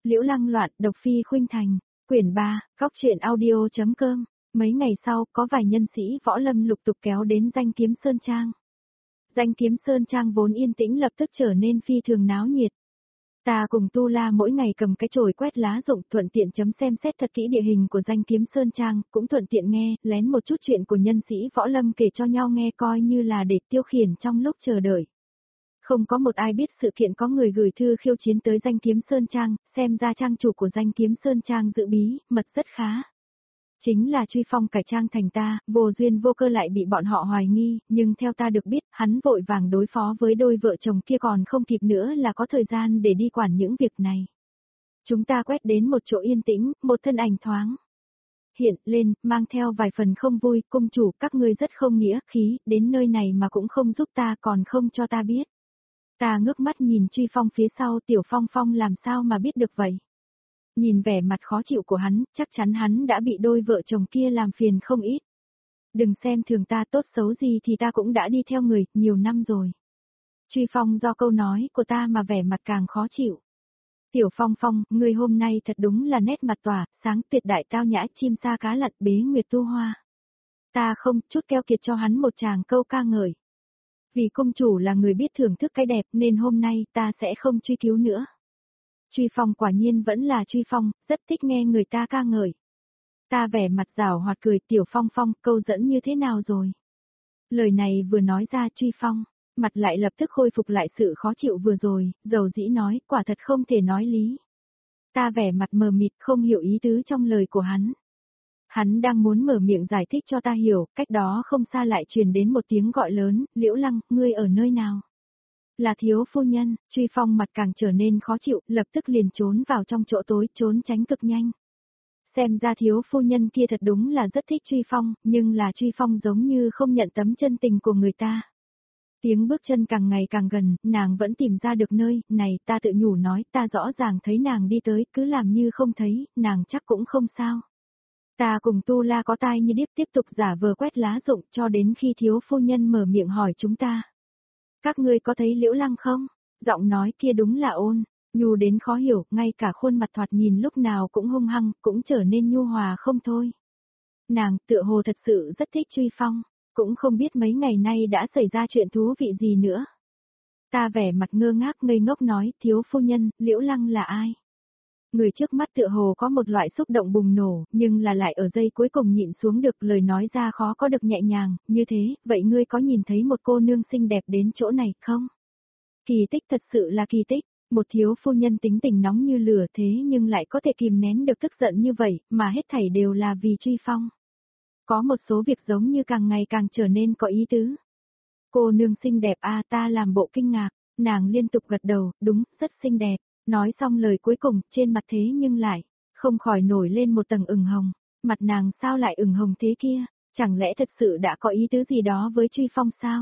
Liễu Lăng loạn, độc phi khuynh thành, quyển 3, góc truyện audio.com. Mấy ngày sau, có vài nhân sĩ võ lâm lục tục kéo đến Danh Kiếm Sơn Trang. Danh Kiếm Sơn Trang vốn yên tĩnh lập tức trở nên phi thường náo nhiệt. Ta cùng Tu La mỗi ngày cầm cái chổi quét lá rụng, thuận tiện xem xét thật kỹ địa hình của Danh Kiếm Sơn Trang, cũng thuận tiện nghe, lén một chút chuyện của nhân sĩ võ lâm kể cho nhau nghe coi như là để tiêu khiển trong lúc chờ đợi. Không có một ai biết sự kiện có người gửi thư khiêu chiến tới Danh Kiếm Sơn Trang, xem ra trang chủ của Danh Kiếm Sơn Trang giữ bí, mật rất khá. Chính là Truy Phong cải trang thành ta, vô duyên vô cơ lại bị bọn họ hoài nghi, nhưng theo ta được biết, hắn vội vàng đối phó với đôi vợ chồng kia còn không kịp nữa là có thời gian để đi quản những việc này. Chúng ta quét đến một chỗ yên tĩnh, một thân ảnh thoáng hiện lên, mang theo vài phần không vui, cung chủ các ngươi rất không nghĩa khí, đến nơi này mà cũng không giúp ta còn không cho ta biết. Ta ngước mắt nhìn Truy Phong phía sau, Tiểu Phong Phong làm sao mà biết được vậy? Nhìn vẻ mặt khó chịu của hắn, chắc chắn hắn đã bị đôi vợ chồng kia làm phiền không ít. Đừng xem thường ta, tốt xấu gì thì ta cũng đã đi theo người, nhiều năm rồi. Truy Phong do câu nói của ta mà vẻ mặt càng khó chịu. Tiểu Phong Phong, người hôm nay thật đúng là nét mặt tỏa, sáng tuyệt đại tao nhã, chim sa cá lặn, bế nguyệt tu hoa. Ta không chút keo kiệt cho hắn một tràng câu ca ngợi. Vì công chủ là người biết thưởng thức cái đẹp nên hôm nay ta sẽ không truy cứu nữa. Truy Phong quả nhiên vẫn là Truy Phong, rất thích nghe người ta ca ngợi. Ta vẻ mặt giảo hoạt cười, Tiểu Phong Phong, câu dẫn như thế nào rồi? Lời này vừa nói ra Truy Phong, mặt lại lập tức khôi phục lại sự khó chịu vừa rồi, dầu dĩ nói, quả thật không thể nói lý. Ta vẻ mặt mờ mịt không hiểu ý tứ trong lời của hắn. Hắn đang muốn mở miệng giải thích cho ta hiểu, cách đó không xa lại truyền đến một tiếng gọi lớn, Liễu Lăng, ngươi ở nơi nào? Là thiếu phu nhân, Truy Phong mặt càng trở nên khó chịu, lập tức liền trốn vào trong chỗ tối, trốn tránh cực nhanh. Xem ra thiếu phu nhân kia thật đúng là rất thích Truy Phong, nhưng là Truy Phong giống như không nhận tấm chân tình của người ta. Tiếng bước chân càng ngày càng gần, nàng vẫn tìm ra được nơi, này ta tự nhủ nói, ta rõ ràng thấy nàng đi tới, cứ làm như không thấy, nàng chắc cũng không sao. Ta cùng Tu La có tai như điếc tiếp tục giả vờ quét lá rụng cho đến khi thiếu phu nhân mở miệng hỏi chúng ta. Các ngươi có thấy Liễu Lăng không? Giọng nói kia đúng là ôn, nhu đến khó hiểu, ngay cả khuôn mặt thoạt nhìn lúc nào cũng hung hăng, cũng trở nên nhu hòa không thôi. Nàng tựa hồ thật sự rất thích Truy Phong, cũng không biết mấy ngày nay đã xảy ra chuyện thú vị gì nữa. Ta vẻ mặt ngơ ngác ngây ngốc nói, thiếu phu nhân, Liễu Lăng là ai? Người trước mắt tựa hồ có một loại xúc động bùng nổ, nhưng là lại ở giây cuối cùng nhịn xuống được, lời nói ra khó có được nhẹ nhàng, như thế, vậy ngươi có nhìn thấy một cô nương xinh đẹp đến chỗ này không? Kỳ tích, thật sự là kỳ tích, một thiếu phu nhân tính tình nóng như lửa thế nhưng lại có thể kìm nén được tức giận như vậy, mà hết thảy đều là vì Truy Phong. Có một số việc giống như càng ngày càng trở nên có ý tứ. Cô nương xinh đẹp a, ta làm bộ kinh ngạc, nàng liên tục gật đầu, đúng, rất xinh đẹp. Nói xong lời cuối cùng, trên mặt thế nhưng lại, không khỏi nổi lên một tầng ửng hồng, mặt nàng sao lại ửng hồng thế kia, chẳng lẽ thật sự đã có ý tứ gì đó với Truy Phong sao?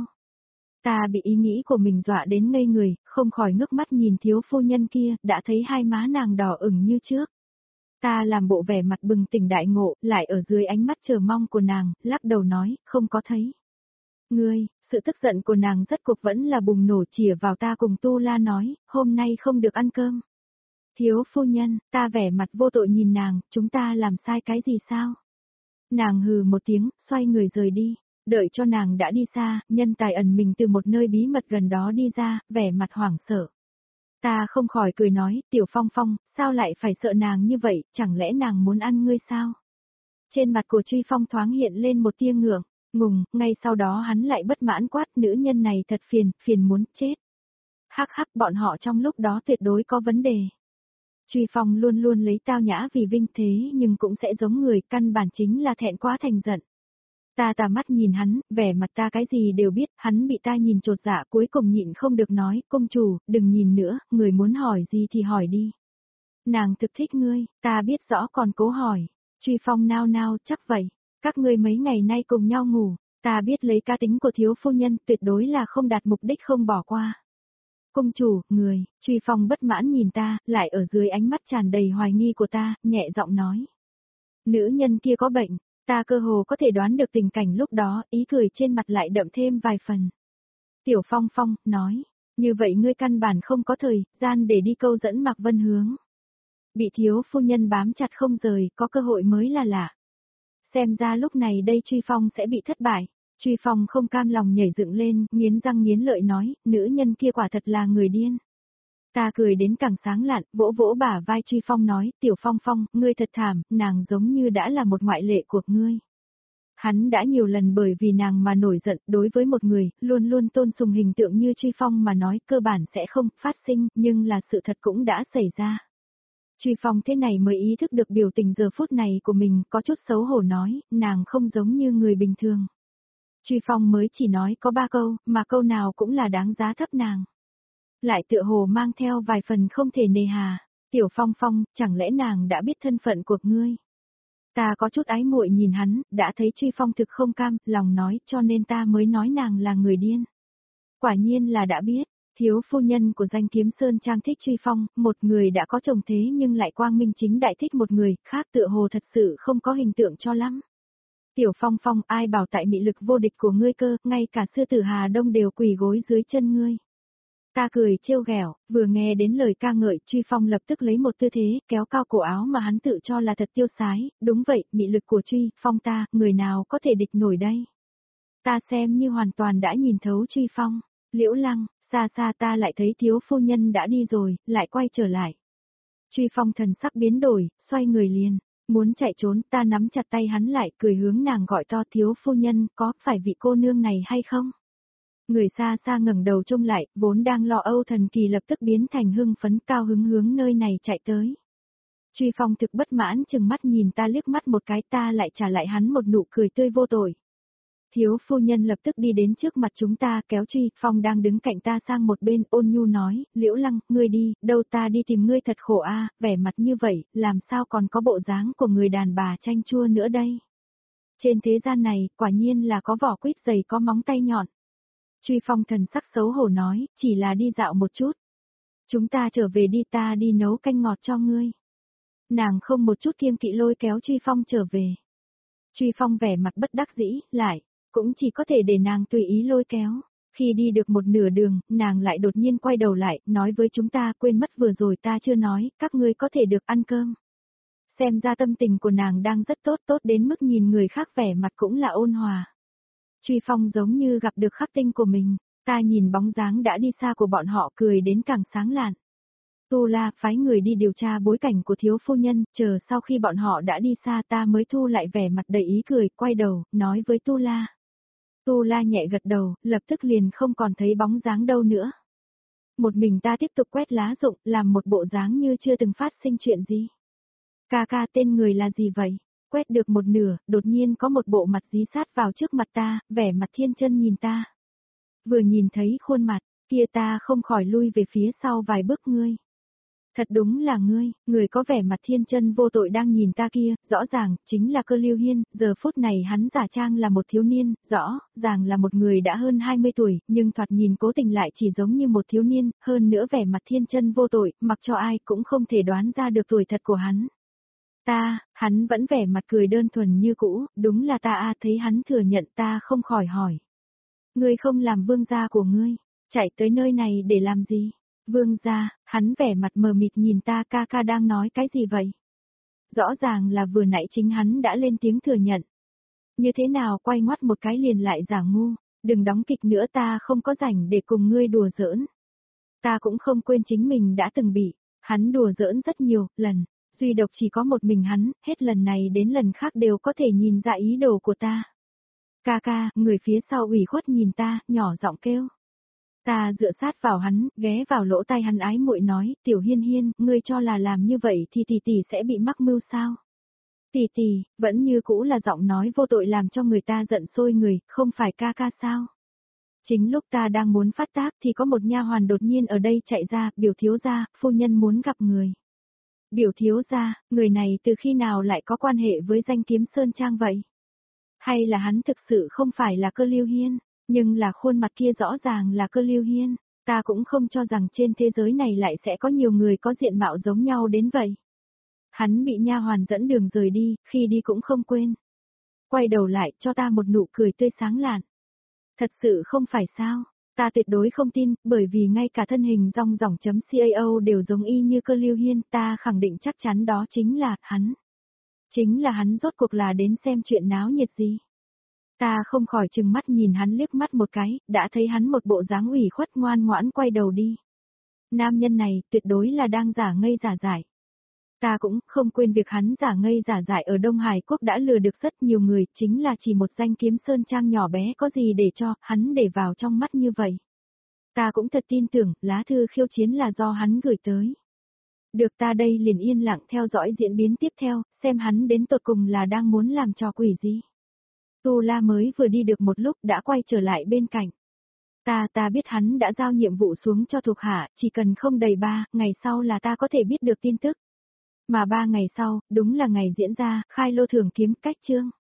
Ta bị ý nghĩ của mình dọa đến ngây người, không khỏi ngước mắt nhìn thiếu phu nhân kia, đã thấy hai má nàng đỏ ửng như trước. Ta làm bộ vẻ mặt bừng tỉnh đại ngộ, lại ở dưới ánh mắt chờ mong của nàng, lắc đầu nói, không có thấy. Ngươi, sự tức giận của nàng rất cuộc vẫn là bùng nổ chìa vào ta cùng Tu La nói, hôm nay không được ăn cơm. Thiếu phu nhân, ta vẻ mặt vô tội nhìn nàng, chúng ta làm sai cái gì sao? Nàng hừ một tiếng, xoay người rời đi, đợi cho nàng đã đi xa, nhân tài ẩn mình từ một nơi bí mật gần đó đi ra, vẻ mặt hoảng sợ. Ta không khỏi cười nói, Tiểu Phong Phong, sao lại phải sợ nàng như vậy, chẳng lẽ nàng muốn ăn ngươi sao? Trên mặt của Truy Phong thoáng hiện lên một tia ngượng. Ngùng, ngay sau đó hắn lại bất mãn quát, nữ nhân này thật phiền, phiền muốn chết. Hắc hắc, bọn họ trong lúc đó tuyệt đối có vấn đề. Truy Phong luôn luôn lấy tao nhã vì vinh thế nhưng cũng sẽ giống người, căn bản chính là thẹn quá thành giận. Ta tà mắt nhìn hắn, vẻ mặt ta cái gì đều biết, hắn bị ta nhìn chột dạ cuối cùng nhịn không được nói, công chủ, đừng nhìn nữa, người muốn hỏi gì thì hỏi đi. Nàng thực thích ngươi, ta biết rõ còn cố hỏi. Truy Phong nao nao, chắc vậy. Các ngươi mấy ngày nay cùng nhau ngủ, ta biết lấy cá tính của thiếu phu nhân tuyệt đối là không đạt mục đích không bỏ qua. Công chủ, người, Truy Phong bất mãn nhìn ta, lại ở dưới ánh mắt tràn đầy hoài nghi của ta, nhẹ giọng nói. Nữ nhân kia có bệnh, ta cơ hồ có thể đoán được tình cảnh lúc đó, ý cười trên mặt lại đậm thêm vài phần. Tiểu Phong Phong, nói, như vậy ngươi căn bản không có thời gian để đi câu dẫn Mạc Vân Hướng. Bị thiếu phu nhân bám chặt không rời, có cơ hội mới là lạ. Xem ra lúc này đây Truy Phong sẽ bị thất bại. Truy Phong không cam lòng nhảy dựng lên, nghiến răng nghiến lợi nói, nữ nhân kia quả thật là người điên. Ta cười đến càng sáng lạn, vỗ vỗ bả vai Truy Phong nói, Tiểu Phong Phong, ngươi thật thảm, nàng giống như đã là một ngoại lệ của ngươi. Hắn đã nhiều lần bởi vì nàng mà nổi giận, đối với một người, luôn luôn tôn sùng hình tượng như Truy Phong mà nói cơ bản sẽ không phát sinh, nhưng là sự thật cũng đã xảy ra. Truy Phong thế này mới ý thức được biểu tình giờ phút này của mình, có chút xấu hổ nói, nàng không giống như người bình thường. Truy Phong mới chỉ nói có 3 câu, mà câu nào cũng là đáng giá thấp nàng. Lại tựa hồ mang theo vài phần không thể nề hà, Tiểu Phong Phong, chẳng lẽ nàng đã biết thân phận của ngươi? Ta có chút ái muội nhìn hắn, đã thấy Truy Phong thực không cam, lòng nói cho nên ta mới nói nàng là người điên. Quả nhiên là đã biết, thiếu phu nhân của danh kiếm Sơn Trang thích Truy Phong, một người đã có chồng thế nhưng lại quang minh chính đại thích một người, khác tựa hồ thật sự không có hình tượng cho lắm. Tiểu Phong Phong, ai bảo tại mị lực vô địch của ngươi cơ, ngay cả sư tử Hà Đông đều quỳ gối dưới chân ngươi. Ta cười trêu ghẹo, vừa nghe đến lời ca ngợi, Truy Phong lập tức lấy một tư thế, kéo cao cổ áo mà hắn tự cho là thật tiêu sái, đúng vậy, mị lực của Truy Phong ta, người nào có thể địch nổi đây. Ta xem như hoàn toàn đã nhìn thấu Truy Phong, Liễu Lăng, xa xa ta lại thấy thiếu phu nhân đã đi rồi, lại quay trở lại. Truy Phong thần sắc biến đổi, xoay người liền, muốn chạy trốn, ta nắm chặt tay hắn lại, cười hướng nàng gọi to, thiếu phu nhân, có phải vị cô nương này hay không? Người xa xa ngẩng đầu trông lại, vốn đang lo âu thần kỳ lập tức biến thành hưng phấn cao hứng hướng nơi này chạy tới. Truy Phong thực bất mãn chừng mắt nhìn ta liếc mắt một cái, ta lại trả lại hắn một nụ cười tươi vô tội. Thiếu phu nhân lập tức đi đến trước mặt chúng ta kéo Truy Phong đang đứng cạnh ta sang một bên, ôn nhu nói, Liễu Lăng, ngươi đi, đâu ta đi tìm ngươi thật khổ a, vẻ mặt như vậy, làm sao còn có bộ dáng của người đàn bà chanh chua nữa đây. Trên thế gian này, quả nhiên là có vỏ quýt dày có móng tay nhọn. Truy Phong thần sắc xấu hổ nói, chỉ là đi dạo một chút. Chúng ta trở về đi, ta đi nấu canh ngọt cho ngươi. Nàng không một chút kiêng kỵ lôi kéo Truy Phong trở về. Truy Phong vẻ mặt bất đắc dĩ, lại, cũng chỉ có thể để nàng tùy ý lôi kéo. Khi đi được một nửa đường, nàng lại đột nhiên quay đầu lại, nói với chúng ta, quên mất vừa rồi ta chưa nói, các ngươi có thể được ăn cơm. Xem ra tâm tình của nàng đang rất tốt, tốt đến mức nhìn người khác vẻ mặt cũng là ôn hòa. Truy Phong giống như gặp được khắc tinh của mình, ta nhìn bóng dáng đã đi xa của bọn họ cười đến càng sáng lạn. Tu La phái người đi điều tra bối cảnh của thiếu phu nhân, chờ sau khi bọn họ đã đi xa ta mới thu lại vẻ mặt đầy ý cười, quay đầu, nói với Tu La. Tu La nhẹ gật đầu, lập tức liền không còn thấy bóng dáng đâu nữa. Một mình ta tiếp tục quét lá rụng, làm một bộ dáng như chưa từng phát sinh chuyện gì. Ca ca tên người là gì vậy? Quét được một nửa, đột nhiên có một bộ mặt dí sát vào trước mặt ta, vẻ mặt thiên chân nhìn ta. Vừa nhìn thấy khuôn mặt, kia ta không khỏi lui về phía sau vài bước ngươi. Thật đúng là ngươi, người có vẻ mặt thiên chân vô tội đang nhìn ta kia, rõ ràng, chính là Cơ Lưu Hiên, giờ phút này hắn giả trang là một thiếu niên, rõ ràng là một người đã hơn 20 tuổi, nhưng thoạt nhìn cố tình lại chỉ giống như một thiếu niên, hơn nữa vẻ mặt thiên chân vô tội, mặc cho ai cũng không thể đoán ra được tuổi thật của hắn. Hắn vẫn vẻ mặt cười đơn thuần như cũ, đúng là ta thấy hắn thừa nhận ta không khỏi hỏi. Ngươi không làm vương gia của ngươi, chạy tới nơi này để làm gì? Vương gia, hắn vẻ mặt mờ mịt nhìn ta, ca ca đang nói cái gì vậy? Rõ ràng là vừa nãy chính hắn đã lên tiếng thừa nhận. Như thế nào quay ngoắt một cái liền lại giả ngu, đừng đóng kịch nữa, ta không có rảnh để cùng ngươi đùa giỡn. Ta cũng không quên chính mình đã từng bị hắn đùa giỡn rất nhiều lần. Duy độc chỉ có một mình hắn, hết lần này đến lần khác đều có thể nhìn ra ý đồ của ta. Ca ca, người phía sau ủy khuất nhìn ta, nhỏ giọng kêu. Ta dựa sát vào hắn, ghé vào lỗ tai hắn ái muội nói, Tiểu Hiên Hiên, ngươi cho là làm như vậy thì tỷ tỷ sẽ bị mắc mưu sao? Tỷ tỷ, vẫn như cũ là giọng nói vô tội làm cho người ta giận sôi người, không phải ca ca sao? Chính lúc ta đang muốn phát tác thì có một nha hoàn đột nhiên ở đây chạy ra, biểu thiếu gia, phu nhân muốn gặp người. Biểu thiếu gia, người này từ khi nào lại có quan hệ với danh kiếm Sơn Trang vậy? Hay là hắn thực sự không phải là Cơ Lưu Hiên, nhưng là khuôn mặt kia rõ ràng là Cơ Lưu Hiên, ta cũng không cho rằng trên thế giới này lại sẽ có nhiều người có diện mạo giống nhau đến vậy. Hắn bị nha hoàn dẫn đường rời đi, khi đi cũng không quên. Quay đầu lại cho ta một nụ cười tươi sáng lạn. Thật sự không phải sao, Ta tuyệt đối không tin, bởi vì ngay cả thân hình rong ròng.cao đều giống y như Cơ Lưu Hiên, ta khẳng định chắc chắn đó chính là hắn. Chính là hắn, rốt cuộc là đến xem chuyện náo nhiệt gì. Ta không khỏi trừng mắt nhìn hắn liếc mắt một cái, đã thấy hắn một bộ dáng ủy khuất ngoan ngoãn quay đầu đi. Nam nhân này tuyệt đối là đang giả ngây giả dại. Ta cũng không quên việc hắn giả ngây giả dại ở Đông Hải Quốc đã lừa được rất nhiều người, chính là chỉ một danh kiếm sơn trang nhỏ bé có gì để cho hắn để vào trong mắt như vậy. Ta cũng thật tin tưởng, lá thư khiêu chiến là do hắn gửi tới. Được, ta đây liền yên lặng theo dõi diễn biến tiếp theo, xem hắn đến tột cùng là đang muốn làm trò quỷ gì. Tu La mới vừa đi được một lúc đã quay trở lại bên cạnh. Ta biết hắn đã giao nhiệm vụ xuống cho thuộc hạ, chỉ cần không đầy 3 ngày sau là ta có thể biết được tin tức. Mà 3 ngày sau, đúng là ngày diễn ra, khai lô thưởng kiếm cách chương.